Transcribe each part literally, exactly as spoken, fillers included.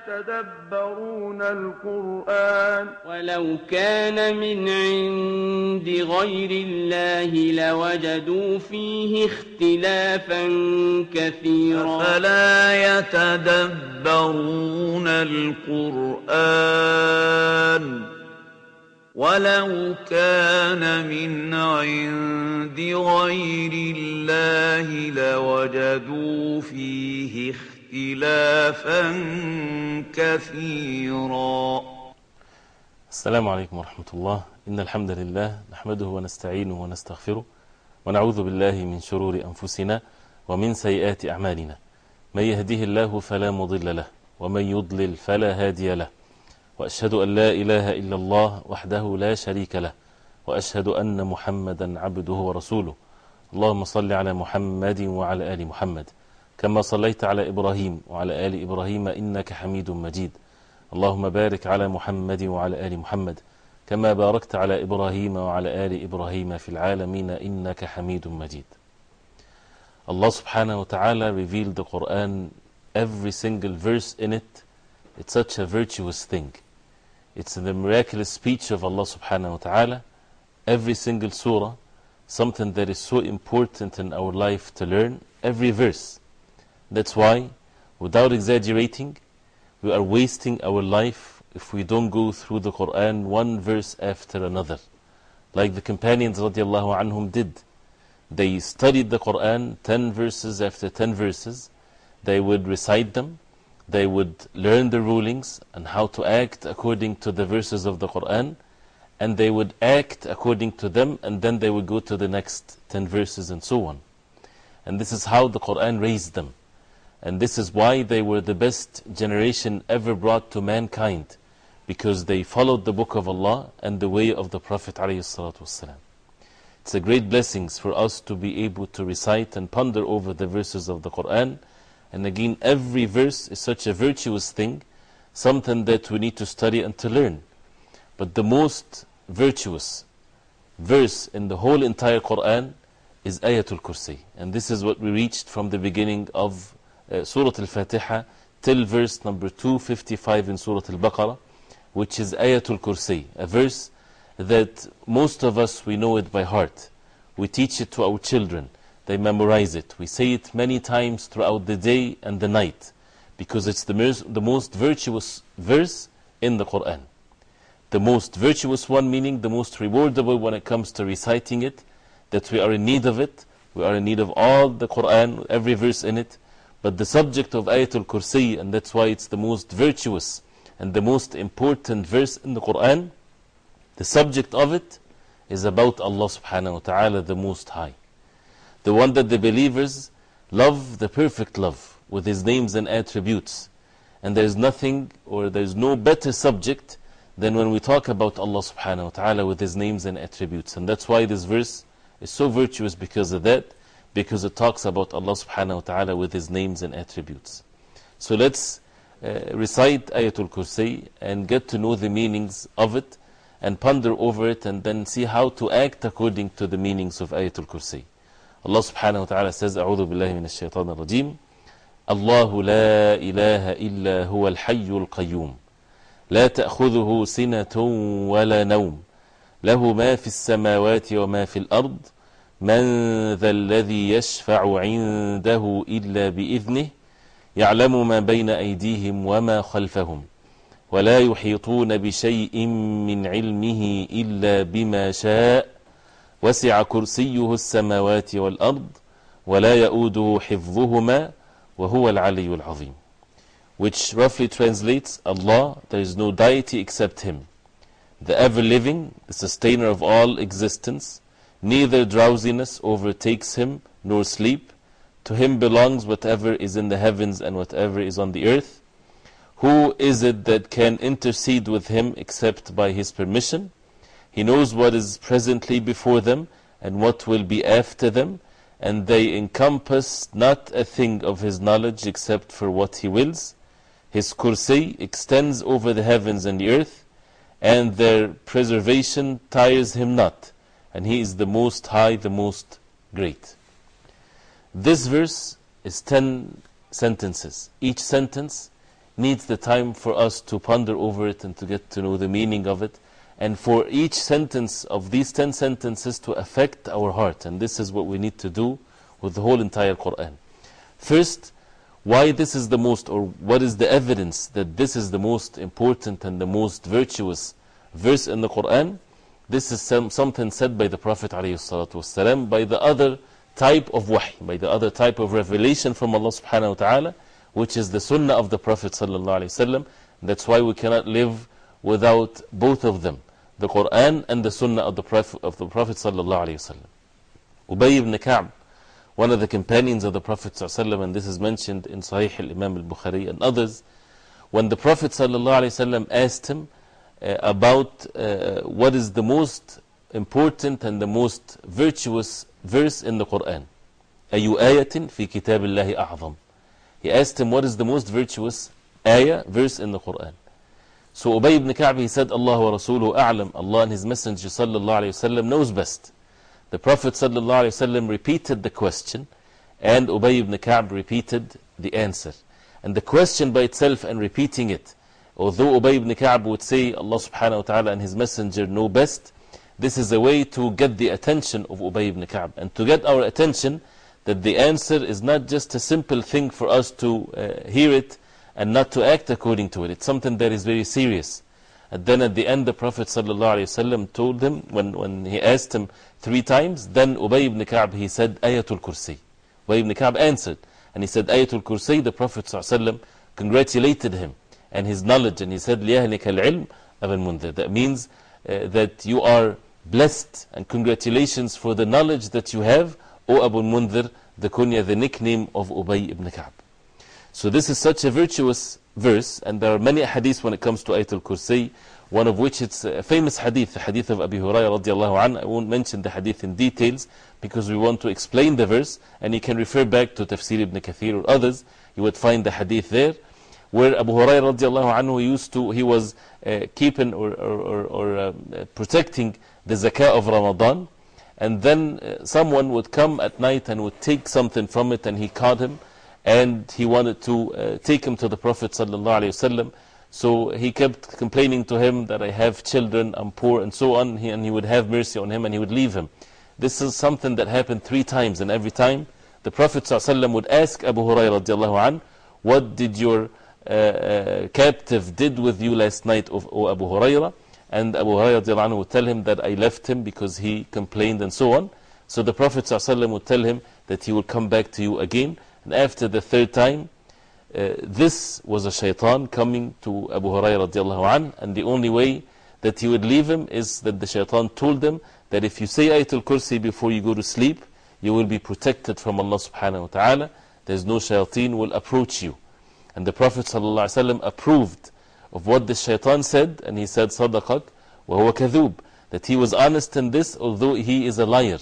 يتدبرون القرآن ولو كان من عند غير الله لوجدوا فيه اختلافا كثيرا أفلا يتدبرون القرآن ولو كان من عند غير الله لوجدوا فيه اختلافا كثيرا. السلام عليكم ورحمة الله. إن الحمد لله نحمده ونستعينه ونستغفره ونعوذ بالله من شرور أنفسنا ومن سيئات أعمالنا. من يهده الله فلا مضل له ومن يضلل فلا هادي له، وأشهد أن لا إله إلا الله وحده لا شريك له، وأشهد أن محمدا عبده ورسوله. اللهم صل على محمد وعلى آل محمد كما صليت على إبراهيم وعلى آل إبراهيم إنك حميد مجيد. اللهم بارك على محمد وعلى آل محمد كما باركت على إبراهيم وعلى آل إبراهيم في العالمين إنك حميد مجيد. Allah subhanahu wa ta'ala revealed the Quran, every single verse in it. It's such a virtuous thing. It's the miraculous speech of Allah subhanahu wa ta'ala. Every single surah, something that is so important in our life to learn, every verse. That's why, without exaggerating, we are wasting our life if we don't go through the Quran one verse after another. Like the companions radiallahu anhum did. They studied the Quran ten verses after ten verses. They would recite them. They would learn the rulings and how to act according to the verses of the Quran, and they would act according to them, and then they would go to the next ten verses and so on. And this is how the Quran raised them. And this is why they were the best generation ever brought to mankind, because they followed the book of Allah and the way of the Prophet ﷺ. It's a great blessing for us to be able to recite and ponder over the verses of the Quran. And again, every verse is such a virtuous thing, something that we need to study and to learn. But the most virtuous verse in the whole entire Quran is Ayatul Kursi. And this is what we reached from the beginning of uh, Surah Al-Fatiha till verse number two fifty-five in Surah Al-Baqarah, which is Ayatul Kursi, a verse that most of us, we know it by heart. We teach it to our children. They memorize it. We say it many times throughout the day and the night, because it's the, the most virtuous verse in the Quran. The most virtuous one, meaning the most rewardable when it comes to reciting it, that we are in need of it. We are in need of all the Quran, every verse in it. But the subject of Ayatul Kursi, and that's why it's the most virtuous and the most important verse in the Quran, the subject of it is about Allah subhanahu wa ta'ala, the Most High. The one that the believers love, the perfect love, with His names and attributes. And there is nothing, or there is no better subject than when we talk about Allah subhanahu wa ta'ala with His names and attributes. And that's why this verse is so virtuous because of that, because it talks about Allah subhanahu wa ta'ala with His names and attributes. So let's uh, recite Ayatul Kursi and get to know the meanings of it and ponder over it, and then see how to act according to the meanings of Ayatul Kursi. Allah subhanahu wa ta'ala says, أعوذ بالله من الشيطان الرجيم الله لا إله إلا هو الحي القيوم لا تأخذه سنة ولا نوم له ما في السماوات وما في الأرض من ذا الذي يشفع عنده إلا بإذنه يعلم ما بين أيديهم وما خلفهم ولا يحيطون بشيء من علمه إلا بما شاء وسع كرسيه السماوات والأرض ولا يؤوده حفظهما وهو العلي العظيم. Which roughly translates, Allah, there is no deity except Him, the ever-living, the sustainer of all existence. Neither drowsiness overtakes Him, nor sleep. To Him belongs whatever is in the heavens and whatever is on the earth. Who is it that can intercede with Him except by His permission? He knows what is presently before them and what will be after them, and they encompass not a thing of His knowledge except for what He wills. His kursi extends over the heavens and the earth, and their preservation tires Him not, and He is the Most High, the Most Great. This verse is ten sentences. Each sentence needs the time for us to ponder over it and to get to know the meaning of it, and for each sentence of these ten sentences to affect our heart. And this is what we need to do with the whole entire Quran. First, why this is the most, or what is the evidence that this is the most important and the most virtuous verse in the Quran? This is some, something said by the Prophet ﷺ, by the other type of wahy, by the other type of revelation from Allah subhanahu wa ta'ala, which is the sunnah of the Prophet ﷺ. That's why we cannot live without both of them, the Quran and the sunnah of the Prophet, of the Prophet ﷺ. Ubay ibn Ka'b, one of the companions of the Prophet ﷺ, and this is mentioned in Sahih al-Imam al-Bukhari and others, when the Prophet ﷺ asked him uh, about uh, what is the most important and the most virtuous verse in the Quran. أَيُّ آيَةٍ فِي كِتَابِ اللَّهِ أَعْظَمُ. He asked him what is the most virtuous ayah, verse in the Quran. So Ubay ibn Ka'b, he said, Allah wa Rasuluhu a'lam, Allah and His Messenger sallallahu alayhi wa sallam knows best. The Prophet sallallahu alayhi wa sallam repeated the question, and Ubay ibn Ka'b repeated the answer. And the question by itself and repeating it, although Ubay ibn Ka'b would say Allah subhanahu wa ta'ala and His Messenger know best, this is a way to get the attention of Ubay ibn Ka'b, and to get our attention that the answer is not just a simple thing for us to uh, hear it and not to act according to it. It's something that is very serious. And then at the end, the Prophet ﷺ told him, when, when he asked him three times, then Ubay ibn Ka'b, he said, Ayatul Kursi. Ubay ibn Ka'b answered, and he said, Ayatul Kursi. The Prophet ﷺ congratulated him and his knowledge, and he said, لِيَهْنِكَ الْعِلْمِ أَبَا الْمُنذِرِ. That means uh, that you are blessed, and congratulations for the knowledge that you have, O Abu al-Mundhir, the kunya, the nickname of Ubay ibn Ka'b. So this is such a virtuous verse, and there are many hadiths when it comes to Ayatul Kursi, one of which it's a famous hadith, the hadith of Abi Hurairah radiallahu anhu. I won't mention the hadith in details because we want to explain the verse, and you can refer back to Tafsir ibn Kathir or others. You would find the hadith there, where Abu Hurairah radiallahu anhu used to, he was uh, keeping or, or, or, or uh, protecting the zakah of Ramadan, and then uh, someone would come at night and would take something from it, and he caught him, and he wanted to uh, take him to the Prophet sallallahu alaihi wasallam. So he kept complaining to him that I have children, I'm poor, and so on, he, and he would have mercy on him and he would leave him. This is something that happened three times, and every time the Prophet sallallahu alaihi wasallam would ask Abu Hurairah radiallahu anh, what did your uh, uh, captive did with you last night, of, O Abu Hurairah? And Abu Hurairah radiallahu anh would tell him that I left him because he complained and so on. So the Prophet sallallahu alaihi wasallam would tell him that he will come back to you again. And after the third time, uh, this was a shaitan coming to Abu Hurairah radiallahu anh, and the only way that he would leave him is that the shaitan told him that if you say Ayatul Kursi before you go to sleep, you will be protected from Allah subhanahu wa ta'ala. There's no shaitan will approach you. And the Prophet sallallahu alaihi wasallam approved of what the shaitan said, and he said, Sadaqak wa huwa kadhub, that he was honest in this, although he is a liar.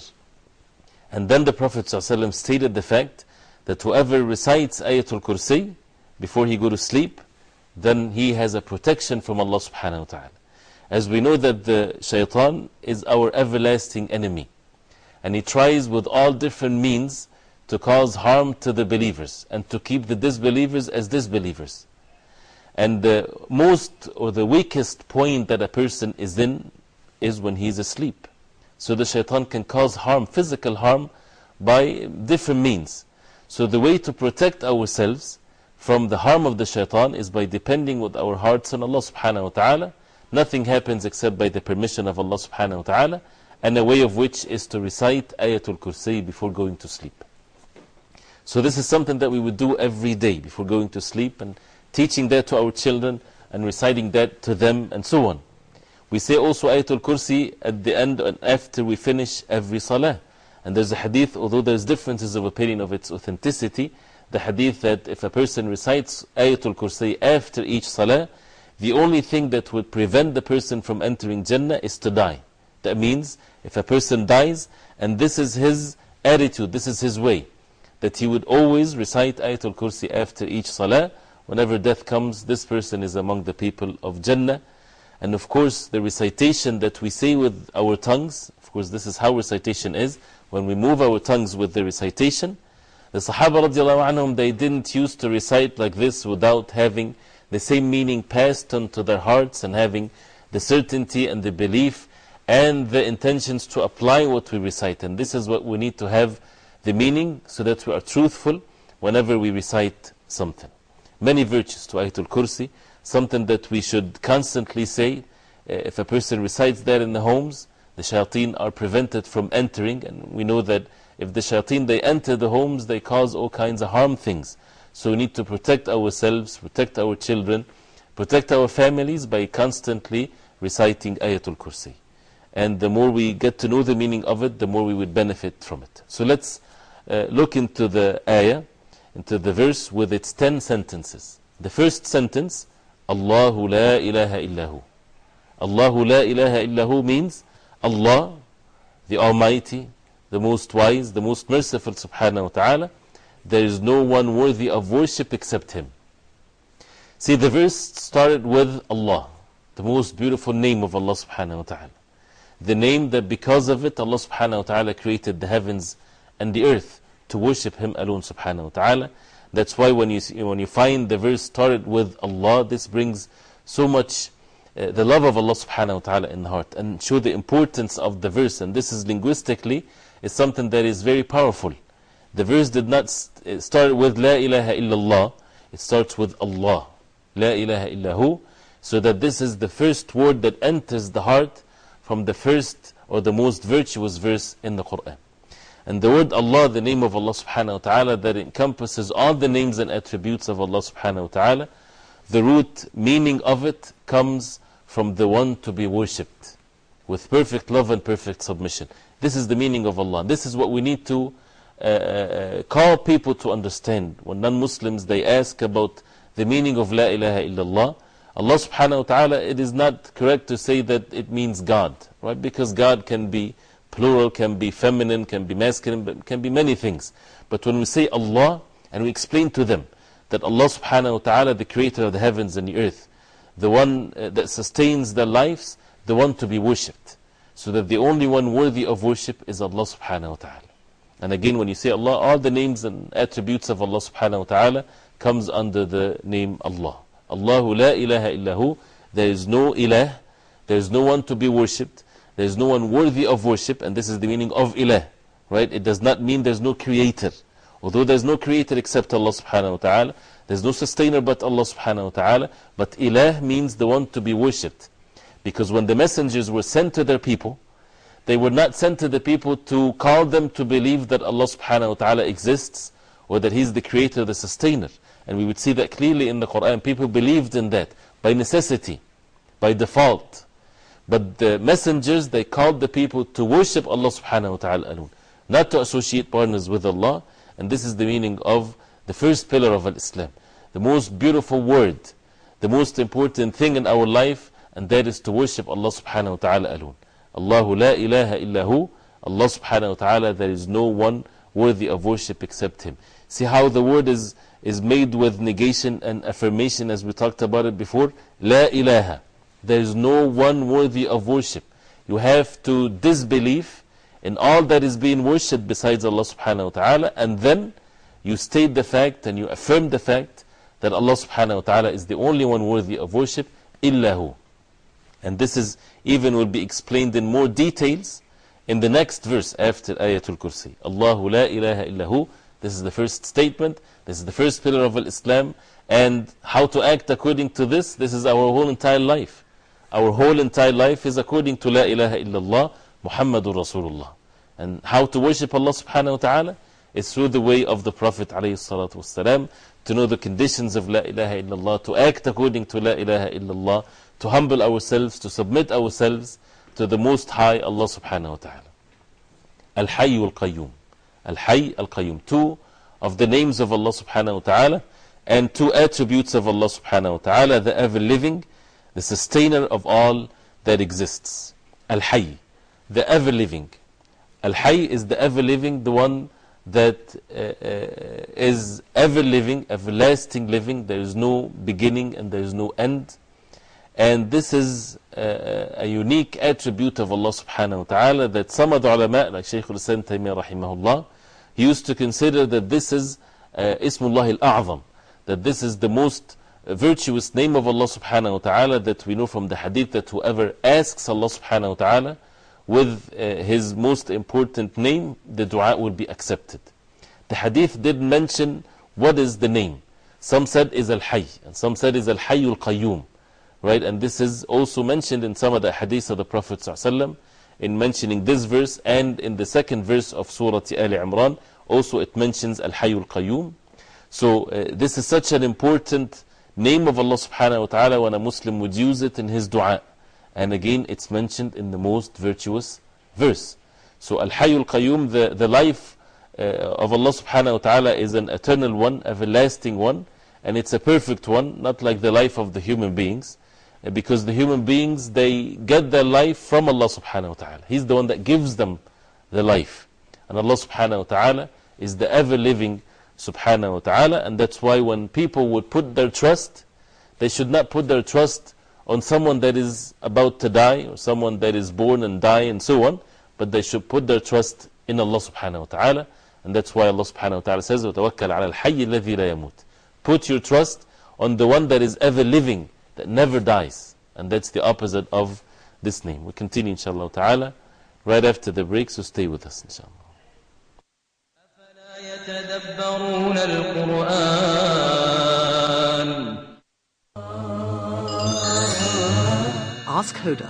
And then the Prophet sallallahu alaihi wasallam stated the fact that whoever recites Ayatul Kursi before he go to sleep, then he has a protection from Allah subhanahu wa ta'ala. As we know that the shaitan is our everlasting enemy, and he tries with all different means to cause harm to the believers and to keep the disbelievers as disbelievers. And the most or the weakest point that a person is in is when he is asleep. So the shaitan can cause harm, physical harm, by different means. So the way to protect ourselves from the harm of the shaitan is by depending with our hearts on Allah subhanahu wa ta'ala. Nothing happens except by the permission of Allah subhanahu wa ta'ala, and a way of which is to recite Ayatul Kursi before going to sleep. So this is something that we would do every day before going to sleep, and teaching that to our children and reciting that to them and so on. We say also Ayatul Kursi at the end and after we finish every salah. And there's a hadith, although there's differences of opinion of its authenticity, the hadith that if a person recites Ayatul Kursi after each salah, the only thing that would prevent the person from entering Jannah is to die. That means if a person dies, and this is his attitude, this is his way, that he would always recite Ayatul Kursi after each salah, whenever death comes, this person is among the people of Jannah. And of course, the recitation that we say with our tongues, of course, this is how recitation is. When we move our tongues with the recitation, the Sahaba radiallahu anhum, they didn't used to recite like this without having the same meaning passed on to their hearts, and having the certainty and the belief and the intentions to apply what we recite. And this is what we need to have, the meaning, so that we are truthful whenever we recite something. Many virtues to Ayatul Kursi, something that we should constantly say. Uh, if a person recites that in the homes, the shayateen are prevented from entering, and we know that if the shayateen, they enter the homes, they cause all kinds of harm things. So we need to protect ourselves, protect our children, protect our families by constantly reciting Ayatul Kursi. And the more we get to know the meaning of it, the more we would benefit from it. So let's uh, look into the ayah, into the verse with its ten sentences. The first sentence, Allahu la ilaha illahu. Allahu la ilaha illahu means Allah, the Almighty, the Most Wise, the Most Merciful Subhanahu wa Ta'ala. There is no one worthy of worship except Him. See, the verse started with Allah, the most beautiful name of Allah Subhanahu wa Ta'ala. The name that because of it, Allah Subhanahu wa Ta'ala created the heavens and the earth to worship Him alone Subhanahu wa Ta'ala. That's why when you, see, when you find the verse started with Allah, this brings so much uh, the love of Allah Subhanahu wa Ta'ala in the heart, and show the importance of the verse. And this is linguistically, is something that is very powerful. The verse did not st start with La ilaha illallah, it starts with Allah, La ilaha illahu, so that this is the first word that enters the heart from the first or the most virtuous verse in the Quran. And the word Allah, the name of Allah Subhanahu wa Ta'ala, that encompasses all the names and attributes of Allah Subhanahu wa Ta'ala, the root meaning of it comes from the one to be worshipped with perfect love and perfect submission. This is the meaning of Allah. This is what we need to uh, uh, call people to understand. When non-Muslims, they ask about the meaning of La ilaha illallah, Allah Subhanahu wa Ta'ala, it is not correct to say that it means God, right? Because God can be plural, can be feminine, can be masculine, can be many things. But when we say Allah, and we explain to them that Allah Subhanahu wa Ta'ala, the creator of the heavens and the earth, the one uh, that sustains their lives, the one to be worshipped, so that the only one worthy of worship is Allah Subhanahu wa Ta'ala. And again, when you say Allah, all the names and attributes of Allah Subhanahu wa Ta'ala comes under the name Allah. Allahu la ilaha illahu. There is no ilah, there is no one to be worshipped, there is no one worthy of worship, and this is the meaning of ilah, right? It does not mean there is no creator. Although there is no creator except Allah Subhanahu wa Ta'ala, there is no sustainer but Allah Subhanahu wa Ta'ala, but ilah means the one to be worshipped. Because when the messengers were sent to their people, they were not sent to the people to call them to believe that Allah Subhanahu wa Ta'ala exists, or that He is the creator, the sustainer. And we would see that clearly in the Quran. People believed in that by necessity, by default. But the messengers, they called the people to worship Allah Subhanahu wa Ta'ala alone, not to associate partners with Allah. And this is the meaning of the first pillar of Islam, the most beautiful word, the most important thing in our life, and that is to worship Allah Subhanahu wa Ta'ala alone. Allahu la ilaha illahu. Allah Subhanahu wa Ta'ala, there is no one worthy of worship except Him. See how the word is, is made with negation and affirmation, as we talked about it before. La ilaha. There is no one worthy of worship. You have to disbelieve in all that is being worshipped besides Allah Subhanahu wa Ta'ala, and then you state the fact and you affirm the fact that Allah Subhanahu wa Ta'ala is the only one worthy of worship, illahu. And this is even will be explained in more details in the next verse after Ayatul Kursi. Allahu la ilaha illahu. This is the first statement. This is the first pillar of Islam. And how to act according to this, this is our whole entire life. Our whole entire life is according to La ilaha illallah, Muhammadur Rasulullah. And how to worship Allah Subhanahu wa Ta'ala is through the way of the Prophet alayhi salatu wasalam, to know the conditions of La ilaha illallah, to act according to La ilaha illallah, to humble ourselves, to submit ourselves to the Most High Allah Subhanahu wa Ta'ala. Al-Hayy al-Qayyum. Al-Hayy al-Qayyum. Two of the names of Allah Subhanahu wa Ta'ala, and two attributes of Allah Subhanahu wa Ta'ala, the ever-living, the sustainer of all that exists. Al-Hayy, the ever-living. Al-Hayy is the ever-living, the one that uh, uh, is ever-living, everlasting living. There is no beginning and there is no end. And this is uh, a unique attribute of Allah Subhanahu wa Ta'ala that some of the ulama, like Shaykh al-Islam Taymiyyah rahimahullah, he used to consider that this is uh, Ismullah al-A'zam, that this is the most virtuous name of Allah subhanahu wa ta'ala that we know from the hadith that whoever asks Allah subhanahu wa ta'ala with uh, his most important name, the dua will be accepted. The hadith did mention what is the name. Some said is Al-Hayy, and some said is Al-Hayyul Qayyum. Right? And this is also mentioned in some of the hadiths of the Prophet ﷺ, in mentioning this verse, and in the second verse of Surah Ali Imran, also it mentions Al-Hayyul Qayyum. So uh, this is such an important name of Allah subhanahu wa ta'ala when a Muslim would use it in his dua. And again, it's mentioned in the most virtuous verse. So Al-Hayyul Qayyum, the, the life uh, of Allah subhanahu wa ta'ala is an eternal one, everlasting one, and it's a perfect one, not like the life of the human beings. Because the human beings, they get their life from Allah subhanahu wa ta'ala. He's the one that gives them the life. And Allah subhanahu wa ta'ala is the ever-living subhanahu wa ta'ala. And that's why when people would put their trust, they should not put their trust on someone that is about to die, or someone that is born and die and so on. But they should put their trust in Allah subhanahu wa ta'ala. And that's why Allah subhanahu wa ta'ala says, وَتَوَكَّلْ عَلَى الْحَيِّ الَّذِي لَا يَمُوتُ. Put your trust on the one that is ever-living, that never dies. And that's the opposite of this name. We continue inshallah ta'ala right after the break, so stay with us inshallah. Ask Huda.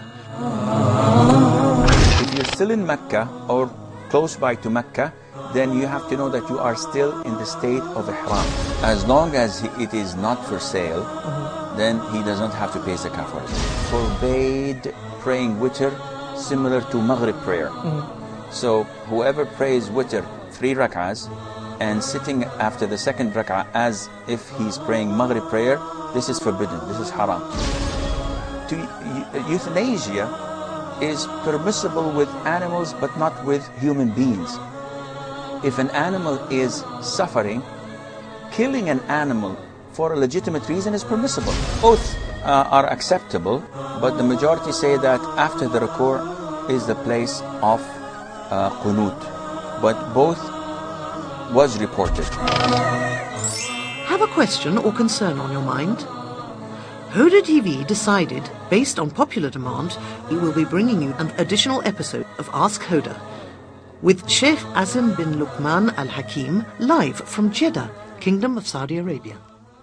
If you're still in Mecca or close by to Mecca, then you have to know that you are still in the state of Ihram. As long as it is not for sale, mm-hmm. then he does not have to pay zakah for it. Forbade praying witr similar to Maghrib prayer. Mm-hmm. So whoever prays witr three rak'ahs and sitting after the second rak'ah as if he's praying Maghrib prayer, this is forbidden, this is haram. To, euthanasia is permissible with animals but not with human beings. If an animal is suffering, killing an animal for a legitimate reason is permissible. Both uh, are acceptable, but the majority say that after the ruku' is the place of uh, qunut. But both was reported. Have a question or concern on your mind? Huda T V decided, based on popular demand, we will be bringing you an additional episode of Ask Huda with Sheikh Azim bin Luqman Al Hakim, live from Jeddah, Kingdom of Saudi Arabia.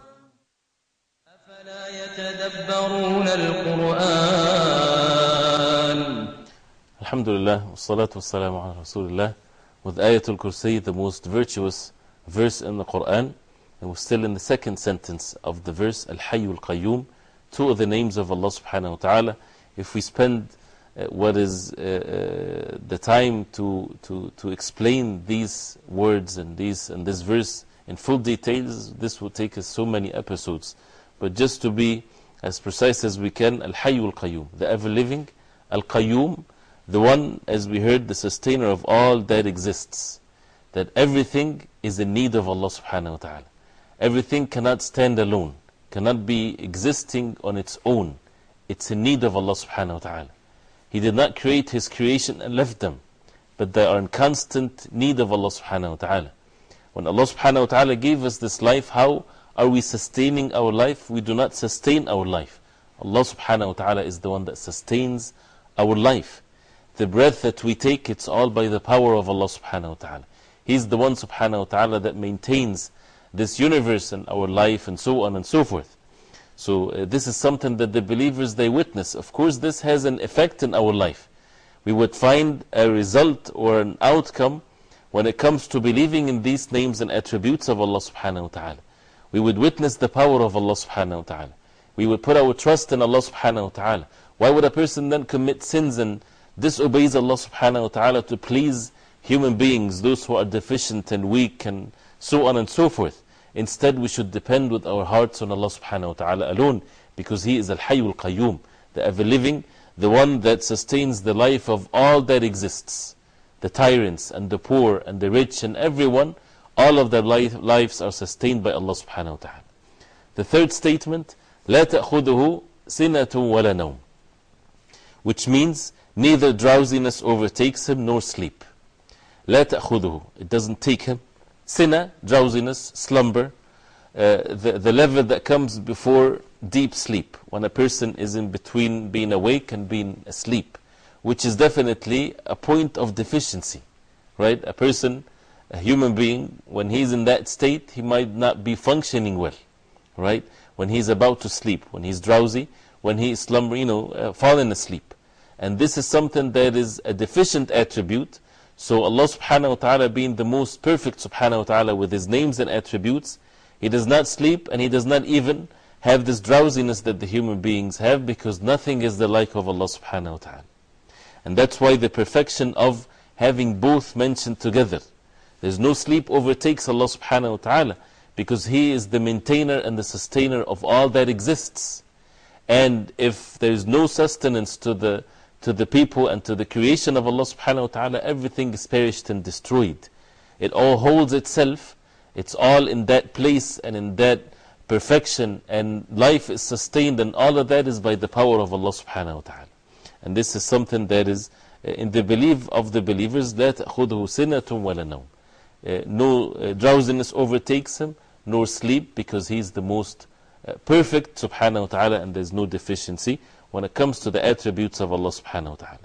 Alhamdulillah, wassalatu wassalamu ala Rasulullah. With Ayatul Kursi, the most virtuous verse in the Quran, and we're still in the second sentence of the verse, Al-Hayyul Qayyum, two of the names of Allah subhanahu wa ta'ala. If we spend uh, what is uh, uh, the time to, to, to explain these words and, these, and this verse in full details, this will take us so many episodes. But just to be as precise as we can, Al-Hayyul Qayyum, the ever-living, Al-Qayyum, the one, as we heard, the sustainer of all that exists. That everything is in need of Allah subhanahu wa ta'ala. Everything cannot stand alone, cannot be existing on its own. It's in need of Allah subhanahu wa ta'ala. He did not create His creation and left them, but they are in constant need of Allah subhanahu wa ta'ala. When Allah subhanahu wa ta'ala gave us this life, how are we sustaining our life? We do not sustain our life. Allah subhanahu wa ta'ala is the one that sustains our life. The breath that we take, it's all by the power of Allah subhanahu wa ta'ala. He's the one subhanahu wa ta'ala that maintains this universe and our life and so on and so forth. So uh, this is something that the believers, they witness. Of course this has an effect in our life. We would find a result or an outcome when it comes to believing in these names and attributes of Allah subhanahu wa ta'ala. We would witness the power of Allah subhanahu wa ta'ala. We would put our trust in Allah subhanahu wa ta'ala. Why would a person then commit sins and disobeys Allah subhanahu wa ta'ala to please human beings, those who are deficient and weak and so on and so forth? Instead, we should depend with our hearts on Allah subhanahu wa ta'ala alone, because He is Al-Hayyul Qayyum, the ever-living, the one that sustains the life of all that exists. The tyrants and the poor and the rich and everyone, all of their life, lives are sustained by Allah subhanahu wa ta'ala. The third statement, لا تأخذه سنة ولا نوم, which means neither drowsiness overtakes him nor sleep. لا تأخذه, it doesn't take him. Sinna, drowsiness, slumber. uh, the, the level that comes before deep sleep, when a person is in between being awake and being asleep, which is definitely a point of deficiency, right? A person, a human being, when he's in that state, he might not be functioning well, right? When he's about to sleep, when he's drowsy, when he is slumbering, you know, uh, falling asleep. And this is something that is a deficient attribute. So Allah subhanahu wa ta'ala, being the most perfect subhanahu wa ta'ala with His names and attributes, He does not sleep and He does not even have this drowsiness that the human beings have, because nothing is the like of Allah subhanahu wa ta'ala. And that's why the perfection of having both mentioned together. There's no sleep overtakes Allah subhanahu wa ta'ala, because He is the maintainer and the sustainer of all that exists. And if there is no sustenance to the, to the people and to the creation of Allah subhanahu wa ta'ala, everything is perished and destroyed. It all holds itself, it's all in that place and in that perfection, and life is sustained, and all of that is by the power of Allah subhanahu wa ta'ala. And this is something that is in the belief of the believers, لا تأخذه سنة ولا نوم. Uh, no uh, drowsiness overtakes him, nor sleep, because he is the most uh, perfect subhanahu wa ta'ala, and there is no deficiency when it comes to the attributes of Allah subhanahu wa ta'ala.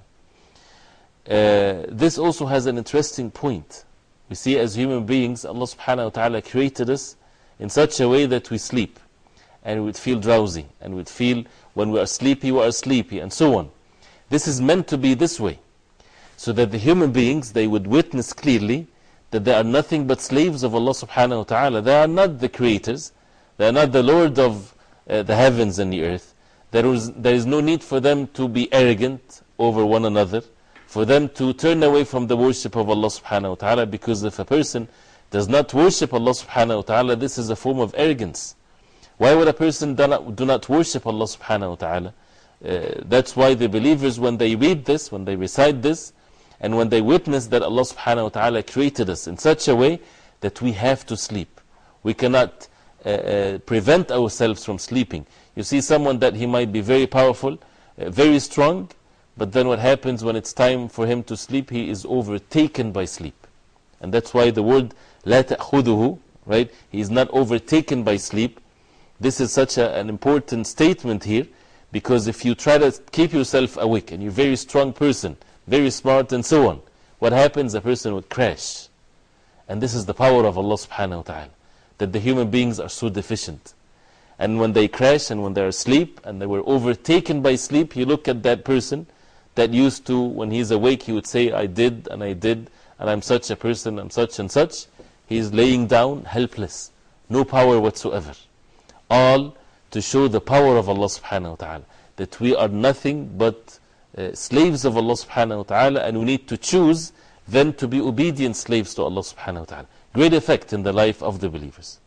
Uh, this also has an interesting point. We see as human beings, Allah subhanahu wa ta'ala created us in such a way that we sleep, and we would feel drowsy, and we would feel when we are sleepy, we are sleepy, and so on. This is meant to be this way, so that the human beings, they would witness clearly that they are nothing but slaves of Allah subhanahu wa ta'ala. They are not the creators, they are not the Lord of uh, the heavens and the earth. There is, there is no need for them to be arrogant over one another, for them to turn away from the worship of Allah subhanahu wa ta'ala, because if a person does not worship Allah subhanahu wa ta'ala, this is a form of arrogance. Why would a person do not, do not worship Allah subhanahu wa ta'ala? Uh, that's why the believers, when they read this, when they recite this, and when they witness that Allah subhanahu wa ta'ala created us in such a way that we have to sleep. We cannot uh, uh, prevent ourselves from sleeping. You see someone that he might be very powerful, uh, very strong, but then what happens when it's time for him to sleep, he is overtaken by sleep. And that's why the word لا تأخذه, right? He is not overtaken by sleep. This is such a, an important statement here, because if you try to keep yourself awake and you're a very strong person, very smart and so on, what happens? A person would crash. And this is the power of Allah subhanahu wa ta'ala, that the human beings are so deficient. And when they crash and when they are asleep and they were overtaken by sleep, you look at that person that used to, when he's awake, he would say, I did and I did, and I'm such a person, I'm such and such. He is laying down helpless, no power whatsoever. All to show the power of Allah subhanahu wa ta'ala, that we are nothing but uh, slaves of Allah subhanahu wa ta'ala, and we need to choose then to be obedient slaves to Allah subhanahu wa ta'ala. Great effect in the life of the believers.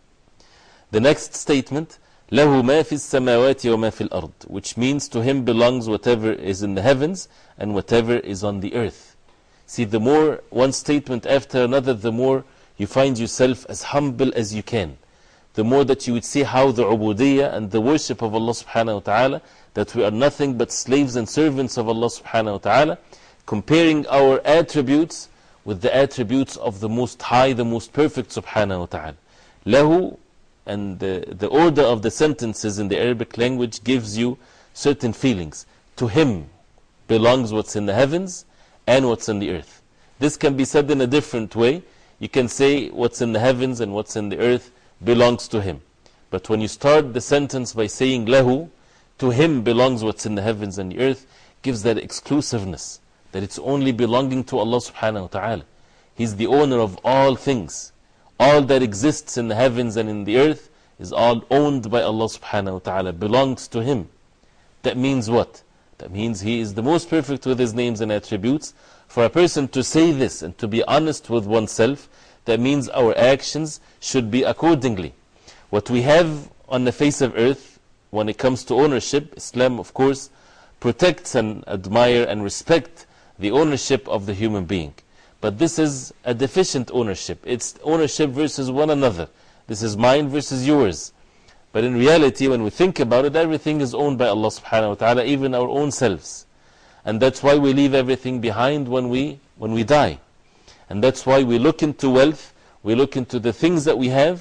The next statement, لَهُ مَا فِي السَّمَاوَاتِ وَمَا فِي الْأَرْضِ, which means to Him belongs whatever is in the heavens and whatever is on the earth. See, the more one statement after another, the more you find yourself as humble as you can. The more that you would see how the ubudiyyah and the worship of Allah subhanahu wa ta'ala, that we are nothing but slaves and servants of Allah subhanahu wa ta'ala, comparing our attributes with the attributes of the Most High, the Most Perfect subhanahu wa ta'ala. Lahu, and the, the order of the sentences in the Arabic language gives you certain feelings. To Him belongs what's in the heavens and what's in the earth. This can be said in a different way. You can say what's in the heavens and what's in the earth belongs to Him. But when you start the sentence by saying Lahu, to Him belongs what's in the heavens and the earth, gives that exclusiveness, that it's only belonging to Allah subhanahu wa ta'ala. He's the owner of all things. All that exists in the heavens and in the earth is all owned by Allah subhanahu wa ta'ala, belongs to Him. That means what? That means He is the most perfect with His names and attributes. For a person to say this and to be honest with oneself, that means our actions should be accordingly. What we have on the face of earth, when it comes to ownership, Islam of course protects and admire and respect the ownership of the human being. But this is a deficient ownership. It's ownership versus one another. This is mine versus yours. But in reality, when we think about it, everything is owned by Allah subhanahu wa ta'ala, even our own selves. And that's why we leave everything behind when we, when we die. And that's why we look into wealth, we look into the things that we have,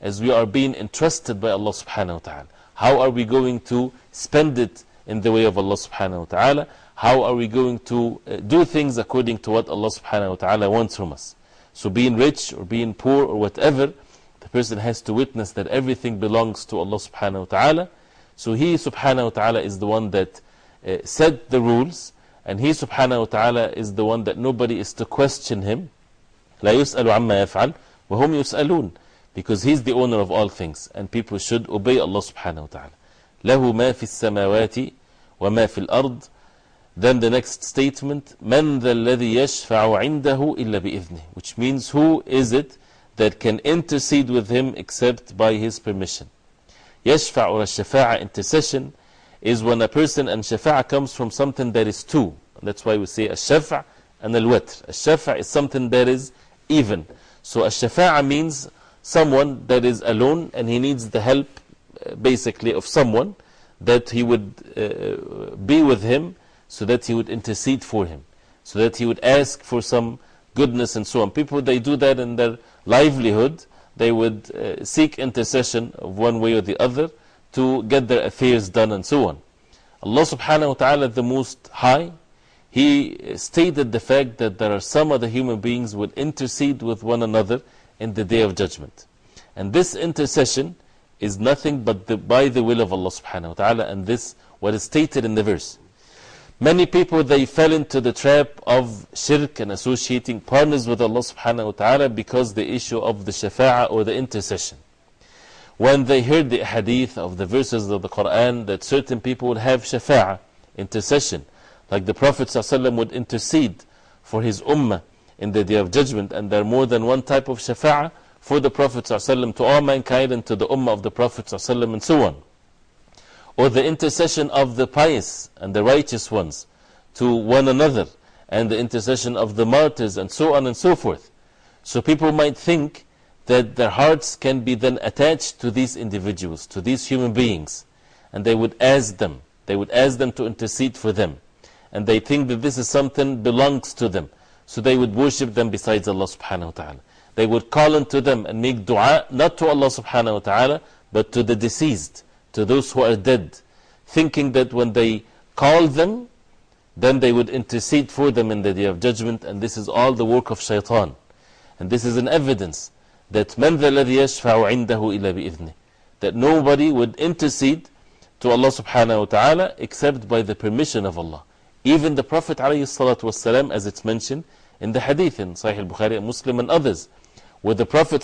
as we are being entrusted by Allah subhanahu wa ta'ala. How are we going to spend it in the way of Allah subhanahu wa ta'ala? How are we going to uh, do things according to what Allah subhanahu wa ta'ala wants from us? So being rich or being poor or whatever, the person has to witness that everything belongs to Allah subhanahu wa ta'ala. So He subhanahu wa ta'ala is the one that uh, set the rules, and He subhanahu wa ta'ala is the one that nobody is to question Him. لا يسأل عما يفعل وهم يسألون, because He's the owner of all things, and people should obey Allah subhanahu wa ta'ala. له ما في السماوات وما في الأرض. Then the next statement, من ذا الذي يشفع عنده إلا بإذنه, which means who is it that can intercede with Him except by His permission. يشفع or الشفاعة, intercession, is when a person, and shafa'a comes from something that is two. That's why we say الشفع and الوتر. الشفع is something that is even. So الشفاعة means someone that is alone and he needs the help uh, basically of someone, that he would uh, be with him, so that he would intercede for him, so that he would ask for some goodness and so on. People, they do that in their livelihood. They would uh, seek intercession of one way or the other to get their affairs done and so on. Allah subhanahu wa ta'ala, the Most High, He stated the fact that there are some other human beings would intercede with one another in the Day of Judgment. And this intercession is nothing but the, by the will of Allah subhanahu wa ta'ala, and this what is stated in the verse. Many people, they fell into the trap of shirk and associating partners with Allah subhanahu wa ta'ala because the issue of the shafa'a or the intercession. When they heard the hadith of the verses of the Quran that certain people would have shafa'a, intercession, like the Prophet ﷺ would intercede for his ummah in the Day of Judgment, and there are more than one type of shafa'a for the Prophet ﷺ to all mankind and to the ummah of the Prophet ﷺ and so on. Or the intercession of the pious and the righteous ones to one another, and the intercession of the martyrs and so on and so forth. So people might think that their hearts can be then attached to these individuals, to these human beings, and they would ask them, they would ask them to intercede for them. And they think that this is something belongs to them, so they would worship them besides Allah subhanahu wa ta'ala. They would call unto them and make dua, not to Allah subhanahu wa ta'ala, but to the deceased, to those who are dead, thinking that when they call them, then they would intercede for them in the Day of Judgment. And this is all the work of shaitan. And this is an evidence that مَنْ ذَا الَّذِي يَشْفَعُ عِنْدَهُ إِلَّا بِإِذْنِهِ, that nobody would intercede to Allah subhanahu wa ta'ala except by the permission of Allah. Even the Prophet ﷺ, as it's mentioned in the hadith in Sahih al-Bukhari and Muslim and others, where the Prophet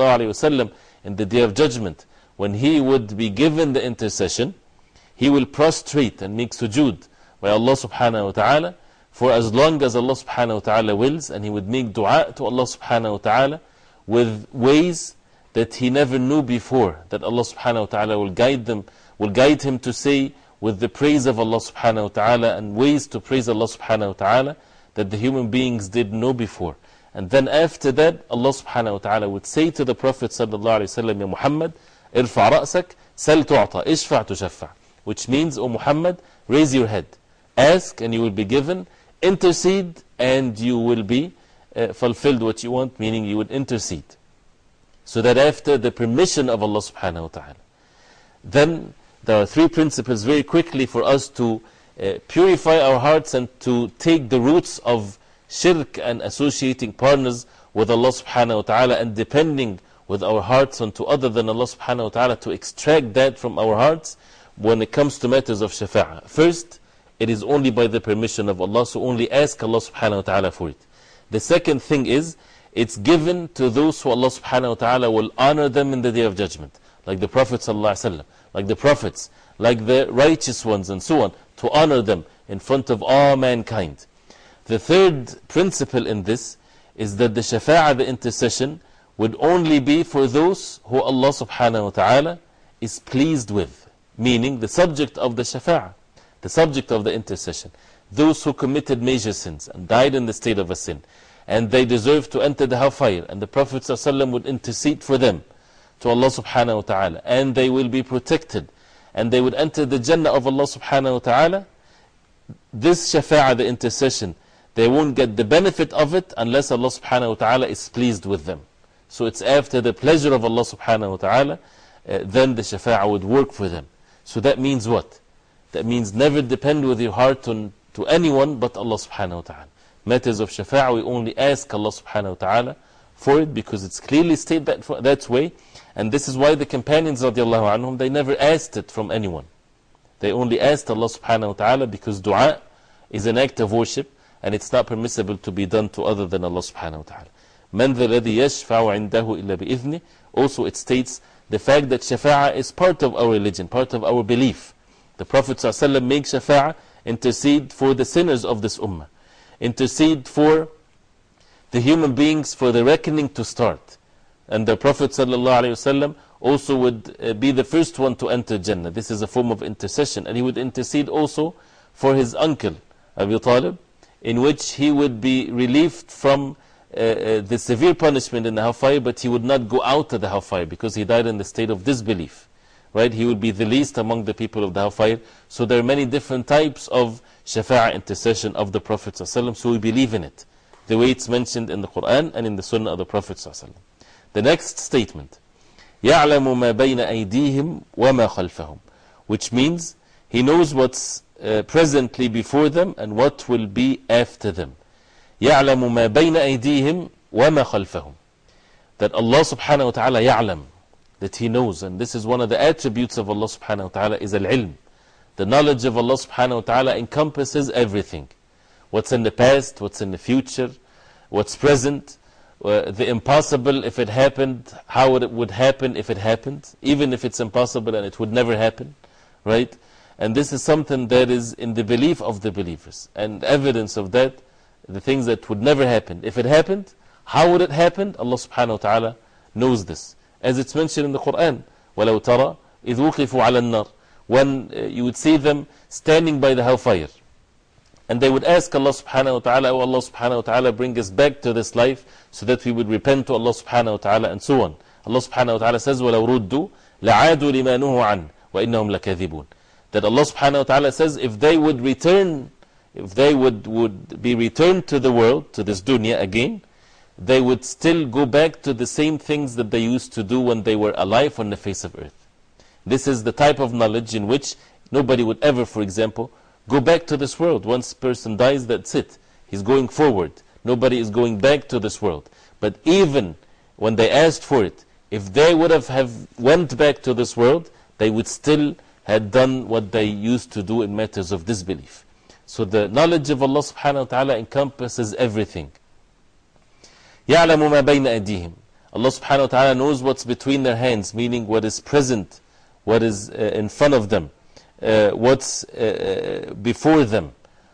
ﷺ in the Day of Judgment, when he would be given the intercession, he will prostrate and make sujood by Allah subhanahu wa ta'ala for as long as Allah subhanahu wa ta'ala wills, and he would make dua to Allah subhanahu wa ta'ala with ways that he never knew before, that Allah subhanahu wa ta'ala will guide them, will guide him to say with the praise of Allah subhanahu wa ta'ala, and ways to praise Allah subhanahu wa ta'ala that the human beings didn't know before. And then after that, Allah subhanahu wa ta'ala would say to the Prophet sallallahu alayhi wa sallam, Ya Muhammad, irfa' ra'sak, sal tu'ta, ishfa' tushaffa', which means, O Muhammad, raise your head, ask and you will be given, intercede and you will be uh, fulfilled what you want, meaning you would intercede. So that after the permission of Allah subhanahu wa ta'ala. Then there are three principles very quickly for us to uh, purify our hearts and to take the roots of shirk and associating partners with Allah subhanahu wa ta'ala and depending with our hearts onto other than Allah subhanahu wa ta'ala, to extract that from our hearts when it comes to matters of shafa'a. First, it is only by the permission of Allah, so only ask Allah subhanahu wa ta'ala for it. The second thing is, it's given to those who Allah subhanahu wa ta'ala will honor them in the Day of Judgment, like the Prophet sallallahu alaihi wasallam, like the prophets, like the righteous ones and so on, to honor them in front of all mankind. The third principle in this is that the shafa'a, the intercession, would only be for those who Allah subhanahu wa ta'ala is pleased with, meaning the subject of the shafa'a, the subject of the intercession, those who committed major sins and died in the state of a sin, and they deserve to enter the hellfire, and the Prophet ﷺ would intercede for them to Allah subhanahu wa ta'ala, and they will be protected, and they would enter the Jannah of Allah subhanahu wa ta'ala. This shafa'a, the intercession, they won't get the benefit of it unless Allah subhanahu wa ta'ala is pleased with them. so it's after the pleasure of Allah subhanahu wa ta'ala, uh, then the shafa'ah would work for them. So that means what? That means never depend with your heart on, to anyone but Allah subhanahu wa ta'ala. Matters of shafa'ah, we only ask Allah subhanahu wa ta'ala for it, because it's clearly stated that, that way. And this is why the companions radiallahu anhum, they never asked it from anyone. They only asked Allah subhanahu wa ta'ala, because dua is an act of worship, and it's not permissible to be done to other than Allah subhanahu wa ta'ala. مَنْ ذَا الَّذِي يَشْفَعُ عِنْدَهُ إِلَّا بِإِذْنِهِ. Also it states the fact that shafa'ah is part of our religion, part of our belief. The Prophet ﷺ makes shafa'ah, intercede for the sinners of this ummah, intercede for the human beings for the reckoning to start. And the Prophet ﷺ also would uh, be the first one to enter Jannah. This is a form of intercession. And he would intercede also for his uncle, Abu Talib, in which he would be relieved from uh, uh, the severe punishment in the hellfire, but he would not go out of the hellfire because he died in the state of disbelief. Right? He would be the least among the people of the hellfire. So there are many different types of shafa'ah, intercession of the Prophet ﷺ, so we believe in it, the way it's mentioned in the Quran and in the Sunnah of the Prophet ﷺ. The next statement, يَعْلَمُ مَا بَيْنَ أَيْدِيهِمْ وَمَا خَلْفَهُمْ, which means he knows what's uh, presently before them and what will be after them. يَعْلَمُ مَا بَيْنَ أَيْدِيهِمْ وَمَا خَلْفَهُمْ. That Allah subhanahu wa ta'ala يَعْلَم, that He knows, and this is one of the attributes of Allah subhanahu wa ta'ala, is al-ilm. The knowledge of Allah subhanahu wa ta'ala encompasses everything. What's in the past, what's in the future, what's present, uh, the impossible if it happened, how it would happen if it happened, even if it's impossible and it would never happen, right? And this is something that is in the belief of the believers. And evidence of that, the things that would never happen. If it happened, how would it happen? Allah subhanahu wa ta'ala knows this. As it's mentioned in the Quran, وَلَوْ تَرَى إِذْ وُقِفُوا عَلَى النَّارِ. When uh, you would see them standing by the hellfire, and they would ask Allah subhanahu wa ta'ala, oh Allah subhanahu wa ta'ala, bring us back to this life so that we would repent to Allah subhanahu wa ta'ala, and so on. Allah subhanahu wa ta'ala says, وَلَوْ رُدُّوا لَعَادُوا لِمَا نُهُوا عَنْهُ وَإِنَّهُمْ لَكَاذِبُونَ. That Allah subhanahu wa ta'ala says, if they would return, if they would, would be returned to the world, to this dunya again, they would still go back to the same things that they used to do when they were alive on the face of earth. This is the type of knowledge in which nobody would ever, for example, go back to this world. Once a person dies, that's it. He's going forward. Nobody is going back to this world. But even when they asked for it, if they would have, have went back to this world, they would still have done what they used to do in matters of disbelief. So the knowledge of Allah subhanahu wa ta'ala encompasses everything. يَعْلَمُ مَا بَيْنَ أَيْدِيهِمْ. Allah subhanahu wa ta'ala knows what's between their hands, meaning what is present, what is uh, in front of them, uh, what's uh, before them,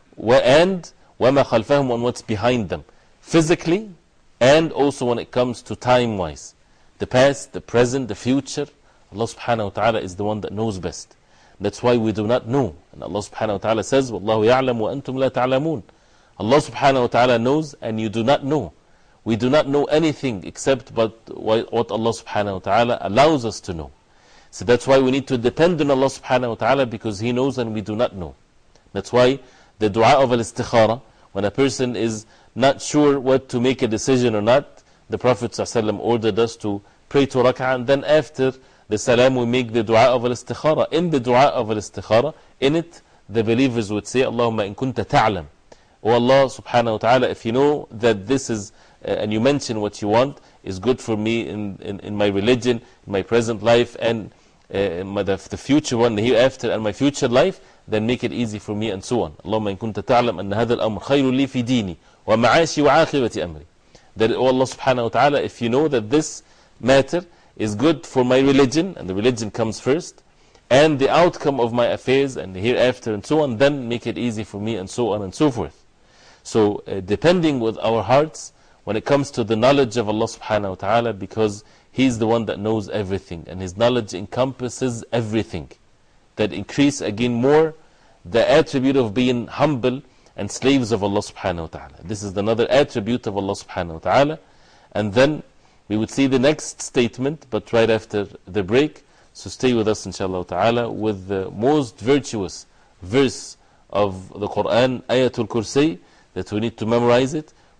and وَمَا خَلْفَهُمْ, on what's behind them, physically, and also when it comes to time-wise. The past, the present, the future, Allah subhanahu wa ta'ala is the one that knows best. That's why we do not know. And Allah subhanahu wa ta'ala says, وَاللَّهُ يَعْلَمُ وَأَنْتُمْ لَا تَعْلَمُونَ. Allah subhanahu wa ta'ala knows and you do not know. We do not know anything except but what Allah subhanahu wa ta'ala allows us to know. So that's why we need to depend on Allah subhanahu wa ta'ala, because He knows and we do not know. That's why the dua of al-istikhara, when a person is not sure what to make a decision or not, the Prophet ﷺ ordered us to pray to rak'ah, and then after the salam we make the dua of al-istikhara. In the dua of al-istikhara, in it the believers would say, Allahumma in kunta ta'lam. O Allah subhanahu wa ta'ala, if you know that this is, uh, and you mention what you want, is good for me in, in, in my religion, in my present life, and uh, in my, the, the future one, the hereafter, and my future life, then make it easy for me, and so on. Allahumma in kunta ta'lam anna hadha al-amr khayrun li fi dini wa ma'ashi wa akhirati amri. That, O Allah subhanahu wa ta'ala, if you know that this matter is good for my religion, and the religion comes first, and the outcome of my affairs, and the hereafter, and so on, then make it easy for me, and so on and so forth. So, uh, depending with our hearts when it comes to the knowledge of Allah subhanahu wa ta'ala, because He's the one that knows everything, and His knowledge encompasses everything. That increase again more the attribute of being humble and slaves of Allah subhanahu wa ta'ala. This is another attribute of Allah subhanahu wa ta'ala. And then we would see the next statement, but right after the break. So stay with us inshallah ta'ala with the most virtuous verse of the Quran, Ayatul Kursi, that we need to memorize it.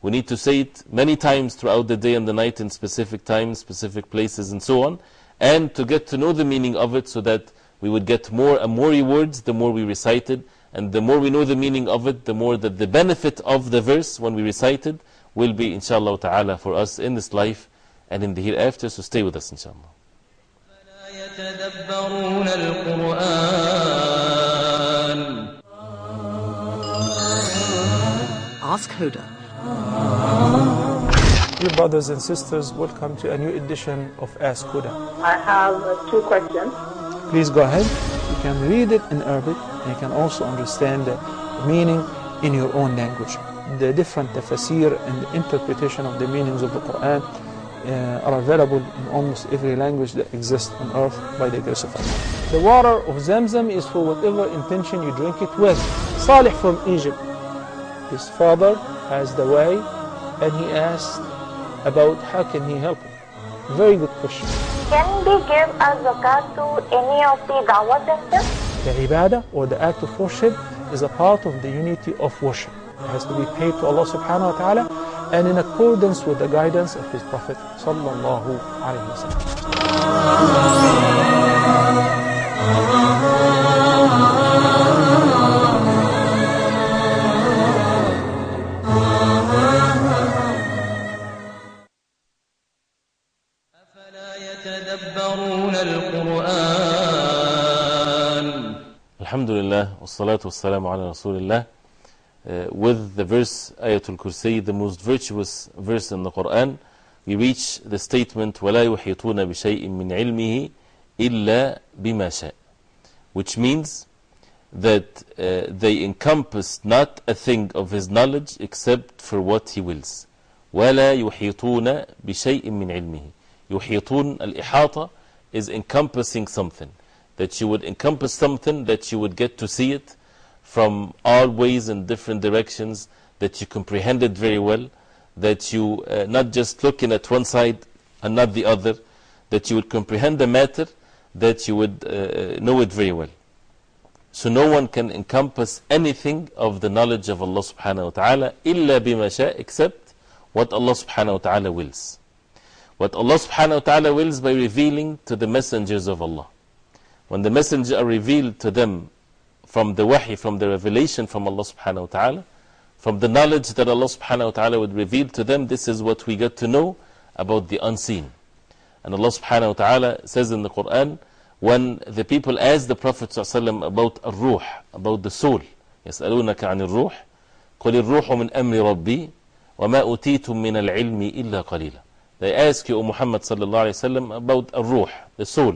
We need to say it many times throughout the day and the night in specific times, specific places, and so on. And to get to know the meaning of it so that we would get more and more rewards the more we recite it. And the more we know the meaning of it, the more that the benefit of the verse when we recite it will be, inshallah ta'ala, for us in this life and in the hereafter. So stay with us, inshallah. Ask Hoda. Dear brothers and sisters, welcome to a new edition of Ask Hoda. I have uh, two questions. Please go ahead. You can read it in Arabic, and you can also understand the meaning in your own language. The different tafsir and the interpretation of the meanings of the Quran uh, are available in almost every language that exists on earth by the grace of Allah. The water of Zamzam is for whatever intention you drink it with. Salih from Egypt, his father has the way, and he asked about how can he help him. Very good question. Can they give a zakat to any of the dawah centers? The ibadah or the act of worship is a part of the unity of worship. It has to be paid to Allah subhanahu wa ta'ala and in accordance with the guidance of His Prophet sallallahu alayhi wa sallam. Alhamdulillah, wassalatu wassalamu ala Rasulillah. Uh, with the verse Ayatul Kursi, the most virtuous verse in the Quran, we reach the statement وَلَا يُحِيطُونَ بِشَيْءٍ مِّنْ عِلْمِهِ إِلَّا بِمَا شَاءَ, which means that uh, they encompass not a thing of His knowledge except for what He wills. وَلَا يُحِيطُونَ بِشَيْءٍ مِّنْ عِلْمِهِ. يُحِيطُون, al-ihata, is encompassing something. That you would encompass something, that you would get to see it from all ways and different directions, that you comprehend it very well, that you uh, not just looking at one side and not the other, that you would comprehend the matter, that you would uh, know it very well. So no one can encompass anything of the knowledge of Allah subhanahu wa ta'ala illa bima sha, except what Allah subhanahu wa ta'ala wills. What Allah subhanahu wa ta'ala wills by revealing to the messengers of Allah. When the messengers are revealed to them from the wahi, from the revelation from Allah subhanahu wa ta'ala, from the knowledge that Allah subhanahu wa ta'ala would reveal to them, this is what we get to know about the unseen. And Allah subhanahu wa ta'ala says in the Quran, when the people ask the Prophet ﷺ about ar-ruh, about the soul, يَسْأَلُونَكَ عَنِ الرُّوحِ قُلِ الرُّوحُ مِنْ أَمْرِ رَبِّي وَمَا أُتِيتُم مِّنَ الْعِلْمِ إِلَّا قَلِيلًا. They ask you, O Muhammad sallallahu alayhi wa sallam, about ar-ruh, the soul.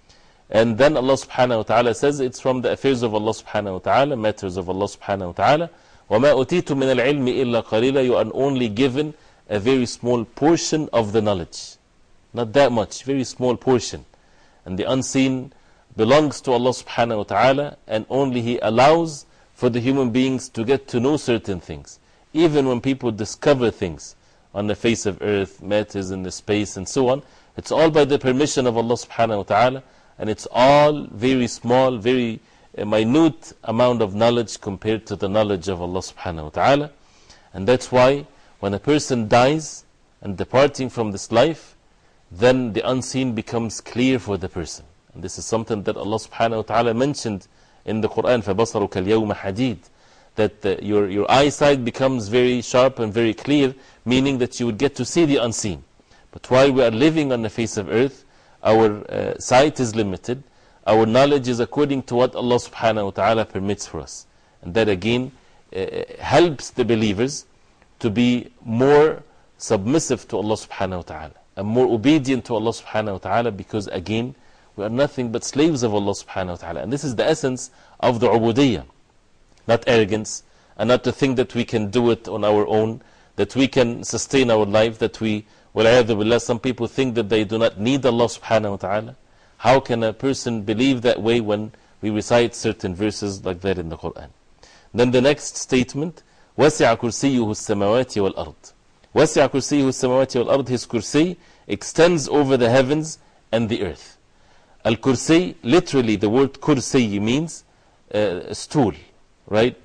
And then Allah subhanahu wa ta'ala says it's from the affairs of Allah subhanahu wa ta'ala, matters of Allah subhanahu wa ta'ala. وَمَا أُتِيتُ مِنَ الْعِلْمِ إِلَّا قَلِيلًا. You are only given a very small portion of the knowledge. Not that much, very small portion. And the unseen belongs to Allah subhanahu wa ta'ala, and only He allows for the human beings to get to know certain things. Even when people discover things on the face of earth, matters in the space and so on, it's all by the permission of Allah subhanahu wa ta'ala. And it's all very small, very uh, minute amount of knowledge compared to the knowledge of Allah subhanahu wa ta'ala. And that's why when a person dies and departing from this life, then the unseen becomes clear for the person. And this is something that Allah subhanahu wa ta'ala mentioned in the Quran, فَبَصَرُكَ الْيَوْمَ حَدِيدٌ, that uh, your, your eyesight becomes very sharp and very clear, meaning that you would get to see the unseen. But while we are living on the face of earth, our uh, sight is limited, our knowledge is according to what Allah subhanahu wa ta'ala permits for us. And that again uh, helps the believers to be more submissive to Allah subhanahu wa ta'ala and more obedient to Allah subhanahu wa ta'ala, because again we are nothing but slaves of Allah subhanahu wa ta'ala. And this is the essence of the ubudiyyah. Not arrogance, and not to think that we can do it on our own, that we can sustain our life, that we Billah, some people think that they do not need Allah subhanahu wa ta'ala. How can a person believe that way when we recite certain verses like that in the Quran? Then the next statement, وَسِعَ كُرْسِيُّهُ السَّمَوَاتِ وَالْأَرْضِ. وَسِعَ كُرْسِيُّهُ السَّمَوَاتِ وَالْأَرْضِ. His kursi extends over the heavens and the earth. Al-kursi, literally the word kursi means uh, stool, right?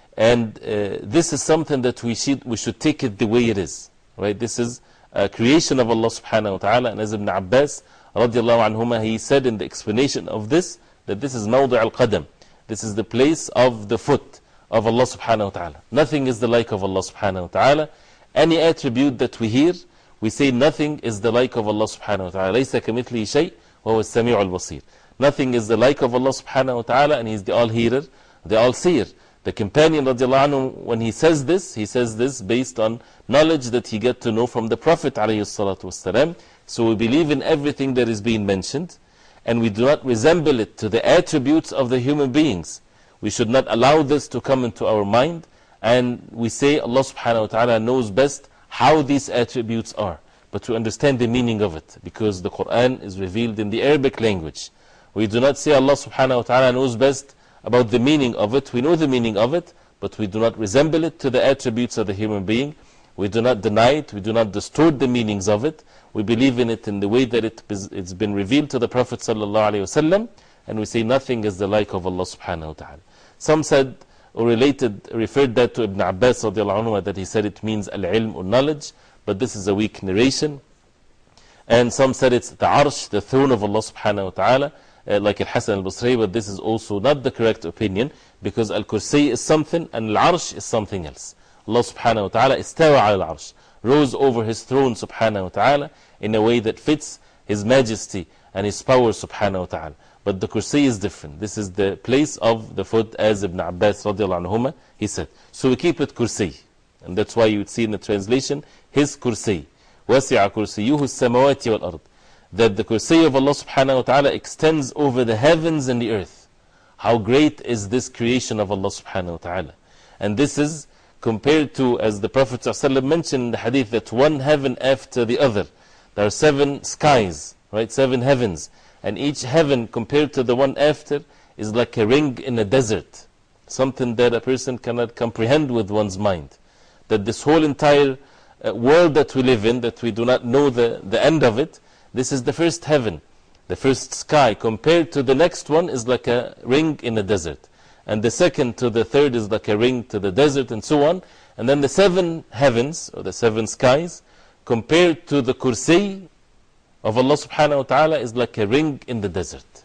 And uh, this is something that we should, we should take it the way it is. Right? This is a creation of Allah subhanahu wa ta'ala. And as Ibn Abbas radiallahu anhuma, he said in the explanation of this, that this is mawdi' al-qadam. This is the place of the foot of Allah subhanahu wa ta'ala. Nothing is the like of Allah subhanahu wa ta'ala. Any attribute that we hear, we say nothing is the like of Allah subhanahu wa ta'ala. لَيْسَ كَمِثْلِهِ شَيْءٍ وَهُوَ السَّمِيعُ الْبَصِيرُ. Nothing is the like of Allah subhanahu wa ta'ala, and He is the all-hearer, the all-seer. The companion radiallahu anhu, when he says this, he says this based on knowledge that he get to know from the Prophet alayhi salatu wasalam. So we believe in everything that is being mentioned, and we do not resemble it to the attributes of the human beings. We should not allow this to come into our mind, and we say Allah subhanahu wa ta'ala knows best how these attributes are. But to understand the meaning of it, because the Quran is revealed in the Arabic language. We do not say Allah subhanahu wa ta'ala knows best about the meaning of it. We know the meaning of it, but we do not resemble it to the attributes of the human being. We do not deny it, we do not distort the meanings of it. We believe in it in the way that it, it's been revealed to the Prophet sallallahu alayhi wasallam, and we say nothing is the like of Allah subhanahu wa ta'ala. Some said, or related, referred that to Ibn Abbas radiallahu anhu, that he said it means al-ilm or knowledge, but this is a weak narration. And some said it's the arsh, the throne of Allah subhanahu wa ta'ala, uh, like Al-Hasan al-Basri, but this is also not the correct opinion, because al-kursi is something and al-arsh is something else. Allah subhanahu wa ta'ala istawa al-arsh, rose over His throne subhanahu wa ta'ala in a way that fits His majesty and His power subhanahu wa ta'ala. But the kursi is different. This is the place of the foot, as Ibn Abbas radiallahu anhuma, he said. So we keep it kursi. And that's why you would see in the translation, His kursi. وَسِعَ كُرْسِيُّهُ السَّمَوَاتِ وَالْأَرْضِ. That the kursi of Allah subhanahu wa ta'ala extends over the heavens and the earth. How great is this creation of Allah subhanahu wa ta'ala. And this is compared to, as the Prophet ﷺ mentioned in the hadith, that one heaven after the other. There are seven skies, right? Seven heavens. And each heaven compared to the one after is like a ring in a desert. Something that a person cannot comprehend with one's mind. That this whole entire uh, world that we live in, that we do not know the, the end of it, this is the first heaven, the first sky. Compared to the next one is like a ring in a desert. And the second to the third is like a ring to the desert, and so on. And then the seven heavens, or the seven skies, compared to the kursi of Allah subhanahu wa ta'ala is like a ring in the desert.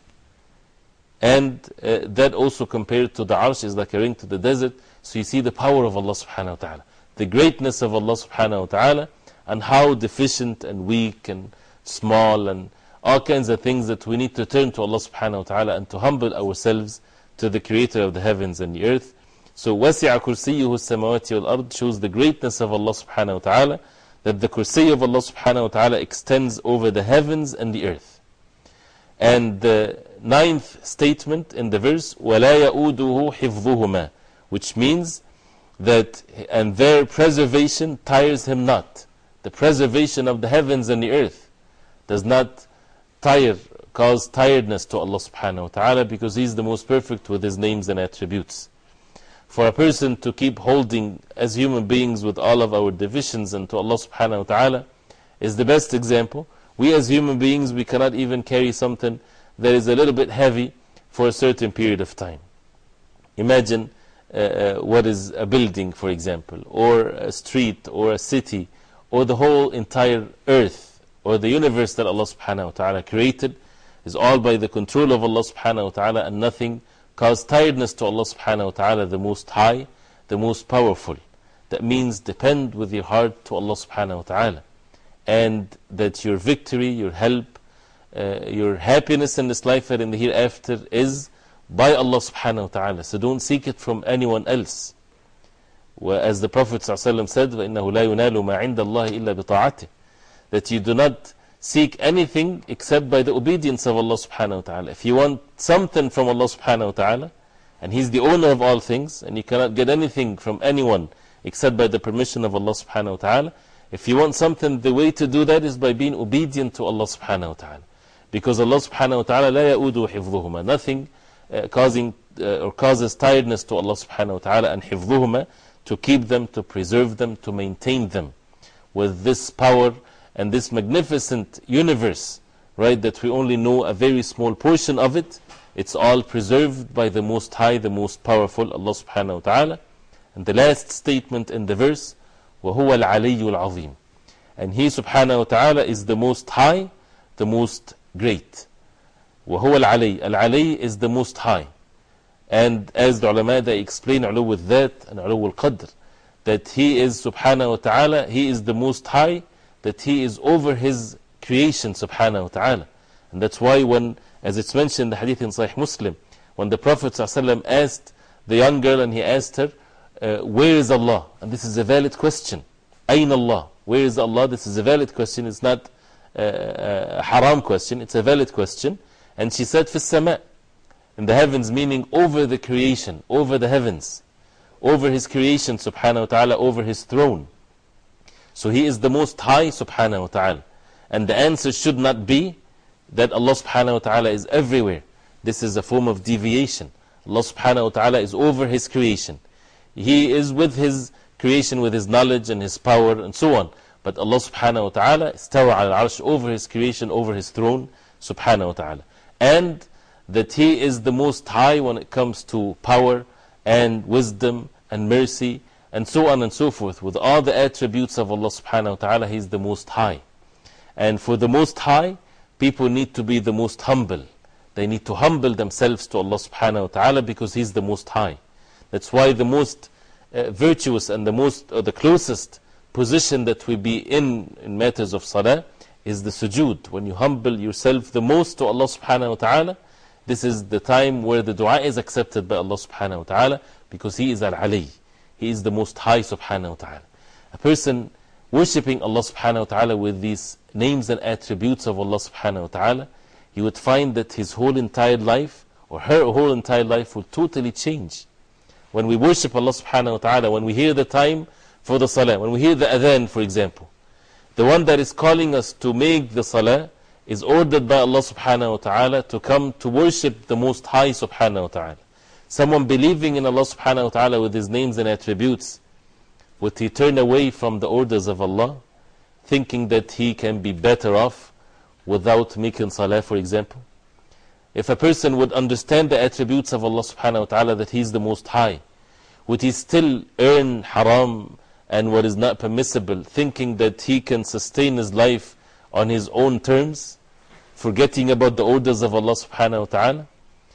And uh, that also compared to the arsh is like a ring to the desert. So you see the power of Allah subhanahu wa ta'ala, the greatness of Allah subhanahu wa ta'ala, and how deficient and weak and small and all kinds of things that we need to turn to Allah subhanahu wa ta'ala and to humble ourselves to the Creator of the heavens and the earth. So وَسِعَ كُرْسِيُّهُ السَّمَوَاتِ وَالْأَرْضِ shows the greatness of Allah subhanahu wa ta'ala, that the kursi of Allah subhanahu wa ta'ala extends over the heavens and the earth. And the ninth statement in the verse, وَلَا يَؤُودُهُ حِفْظُهُمَا, which means that, and their preservation tires Him not. The preservation of the heavens and the earth does not tire, cause tiredness to Allah subhanahu wa ta'ala, because He is the most perfect with His names and attributes. For a person to keep holding as human beings with all of our divisions and to Allah subhanahu wa ta'ala is the best example. We as human beings, we cannot even carry something that is a little bit heavy for a certain period of time. Imagine uh, uh, what is a building, for example, or a street, or a city, or the whole entire earth, or the universe that Allah subhanahu wa ta'ala created, is all by the control of Allah subhanahu wa ta'ala, and nothing cause tiredness to Allah subhanahu wa ta'ala, the most high, the most powerful. That means depend with your heart to Allah subhanahu wa ta'ala, and that your victory, your help, uh, your happiness in this life and in the hereafter is by Allah subhanahu wa ta'ala. So don't seek it from anyone else. As the Prophet ﷺ said, وَإِنَّهُ لَا يُنَالُ مَا عِنْدَ اللَّهِ إِلَّا بِطَاعَتِهِ, that you do not seek anything except by the obedience of Allah subhanahu wa ta'ala. If you want something from Allah subhanahu wa ta'ala, and He's the owner of all things, and you cannot get anything from anyone except by the permission of Allah subhanahu wa ta'ala, if you want something, the way to do that is by being obedient to Allah subhanahu wa ta'ala. Because Allah subhanahu wa ta'ala لَا يَؤُودُ حِفْظُهُمَا, nothing uh, causing uh, or causes tiredness to Allah subhanahu wa ta'ala, and حِفْظُهُمَا, to keep them, to preserve them, to maintain them with this power and this magnificent universe, right, that we only know a very small portion of it. It's all preserved by the Most High, the Most Powerful, Allah subhanahu wa ta'ala. And the last statement in the verse, وَهُوَ الْعَلِيُّ الْعَظِيمُ. And He subhanahu wa ta'ala is the most high, the most great. وَهُوَ الْعَلِيُّ. Al-Ali is the most high. And as the ulama, they explain ulu al-dhat and ulu al-qadr, that He is subhanahu wa ta'ala, He is the most high, that He is over His creation subhanahu wa ta'ala. And that's why when, as it's mentioned in the hadith in Sahih Muslim, when the Prophet ﷺ asked the young girl and he asked her, uh, where is Allah? And this is a valid question. Ayn Allah? Where is Allah? This is a valid question. It's not uh, a haram question. It's a valid question. And she said, Fis sama, in the heavens, meaning over the creation, over the heavens, over His creation subhanahu wa ta'ala, over His throne. So He is the most high subhanahu wa ta'ala. And the answer should not be that Allah subhanahu wa ta'ala is everywhere. This is a form of deviation. Allah subhanahu wa ta'ala is over His creation. He is with His creation, with His knowledge and His power and so on. But Allah subhanahu wa ta'ala istawa al-arsh, over His creation, over His throne subhanahu wa ta'ala. And that He is the most high when it comes to power and wisdom and mercy and so on and so forth. With all the attributes of Allah subhanahu wa ta'ala, He is the most high. And for the most high, people need to be the most humble. They need to humble themselves to Allah subhanahu wa ta'ala because He is the most high. That's why the most uh, virtuous and the most, or the closest position that we be in, in matters of salah, is the sujood. When you humble yourself the most to Allah subhanahu wa ta'ala, this is the time where the dua is accepted by Allah subhanahu wa ta'ala, because He is Al-Ali. He is the most high subhanahu wa ta'ala. A person worshipping Allah subhanahu wa ta'ala with these names and attributes of Allah subhanahu wa ta'ala, you would find that his whole entire life, or her whole entire life, will totally change. When we worship Allah subhanahu wa ta'ala, when we hear the time for the salah, when we hear the adhan, for example, the one that is calling us to make the salah is ordered by Allah subhanahu wa ta'ala to come to worship the Most High subhanahu wa ta'ala. Someone believing in Allah subhanahu wa ta'ala with His names and attributes, would he turn away from the orders of Allah, thinking that he can be better off without making salah, for example? If a person would understand the attributes of Allah subhanahu wa ta'ala, that He is the Most High, would he still earn haram and what is not permissible, thinking that he can sustain his life on his own terms, forgetting about the orders of Allah subhanahu wa ta'ala?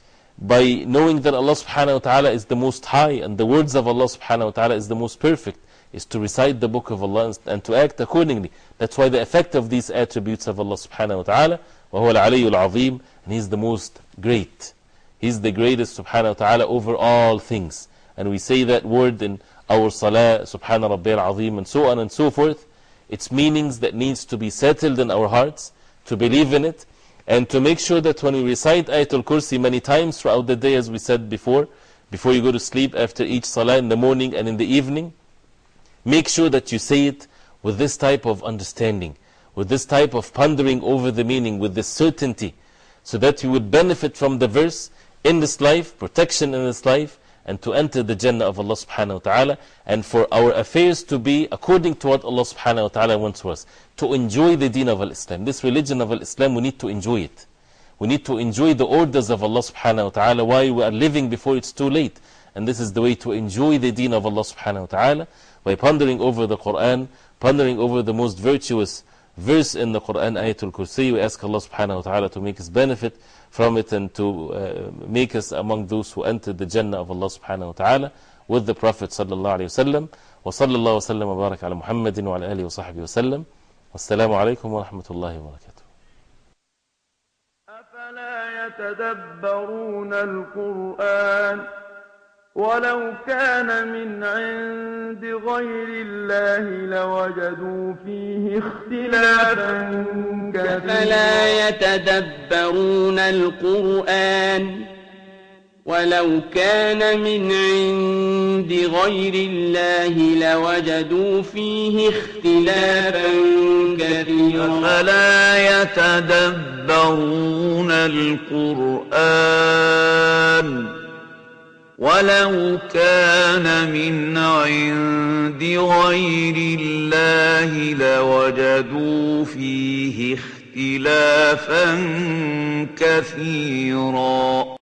By knowing that Allah subhanahu wa ta'ala is the Most High and the words of Allah subhanahu wa ta'ala is the most perfect, is to recite the book of Allah and to act accordingly. That's why the effect of these attributes of Allah subhanahu wa ta'ala, وَهُوَ الْعَلِيُّ الْعَظِيمُ, and He is the most great. He is the greatest subhanahu wa ta'ala over all things. And we say that word in our salah, subhana rabbi al-azim, and so on and so forth. Its meanings that needs to be settled in our hearts, to believe in it, and to make sure that when we recite Ayatul Kursi many times throughout the day, as we said before, before you go to sleep, after each salah, in the morning and in the evening, make sure that you say it with this type of understanding, with this type of pondering over the meaning, with this certainty, so that you would benefit from the verse in this life, protection in this life, and to enter the Jannah of Allah subhanahu wa ta'ala, and for our affairs to be according to what Allah subhanahu wa ta'ala wants for us, to enjoy the deen of Al-Islam. This religion of Al-Islam, we need to enjoy it. We need to enjoy the orders of Allah subhanahu wa ta'ala while we are living before it's too late. And this is the way to enjoy the deen of Allah subhanahu wa ta'ala, by pondering over the Quran, pondering over the most virtuous verse in the Quran, Ayatul Kursi. We ask Allah subhanahu wa ta'ala to make us benefit from it and to uh, make us among those who entered the Jannah of Allah subhanahu wa ta'ala with the Prophet sallallahu alayhi wa sallam. Wa sallallahu wa sallam wa barak ala Muhammadin wa ala alihi wa sahbihi wa sallam. Wassalamu alaikum wa rahmatullahi wa barakatuh. أفلا يتدبرون القرآن ولو كان من عند غير الله لوجدوا فيه اختلافا كثيرا أفلا يتدبرون القرآن ولو كان من عند غير الله لوجدوا فيه اختلافا كثيرا أفلا يتدبرون القرآن ولو كان من عند غير الله لوجدوا فيه اختلافا كثيرا